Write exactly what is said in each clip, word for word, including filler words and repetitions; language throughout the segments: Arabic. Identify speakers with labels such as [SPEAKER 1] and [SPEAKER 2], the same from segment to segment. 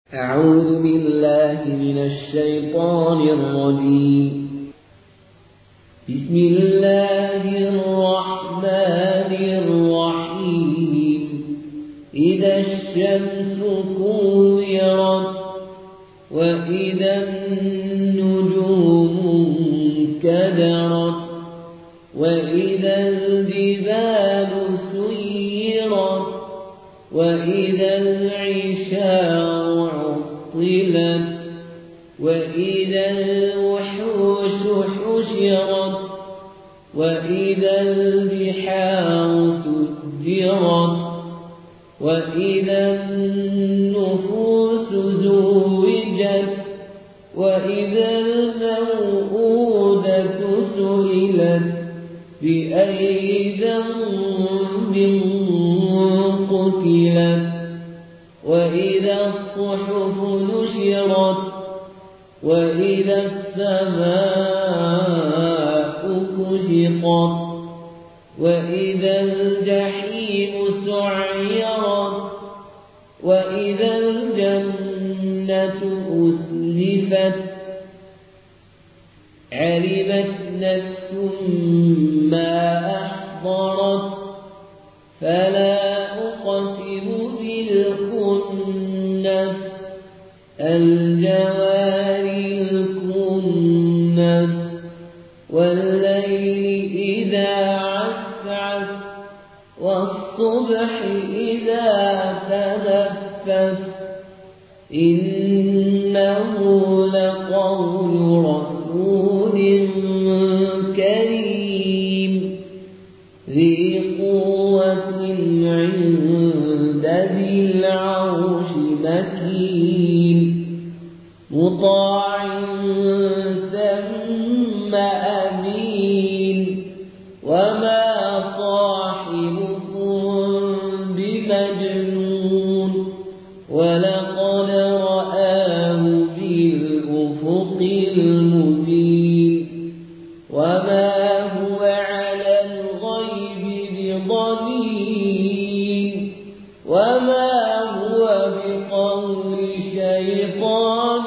[SPEAKER 1] أعوذ بالله من الشيطان الرجيم. بسم الله الرحمن الرحيم. إذا الشمس كورت وإذا النجوم انكدرت وإذا الجبال سيرت وإذا العشار عطلت وإذا الوحوش حشرت وإذا البحار سجرت وإذا النفوس زوجت وإذا الموءودة سئلت بأي ذنب قتلت وإذا الصحف نشرت وإذا السماء كشطت وإذا الجحيم سعرت وإذا الجنة أزلفت علمت نفس ما أحضرت فلا أقسم بالخنس الجوار الكنس والليل إذا عسعس والصبح إذا تنفس إنه لقول رسول كريم ذي قوة عند ذي العرش مكين مطاع ثم أمين وما صاحبكم بمجنون ولقد رآه بالأفق المبين وما هو على الغيب بضنين وما هو بقول شيطان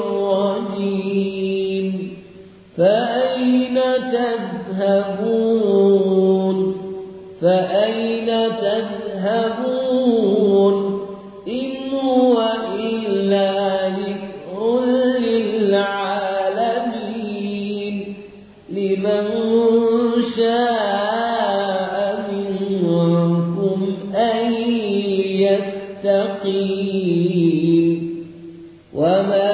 [SPEAKER 1] رجيم فأين تذهبون فأين تذهبون إن هو إلا ذكر للعالمين لمن شاء منكم أن يستقيم وما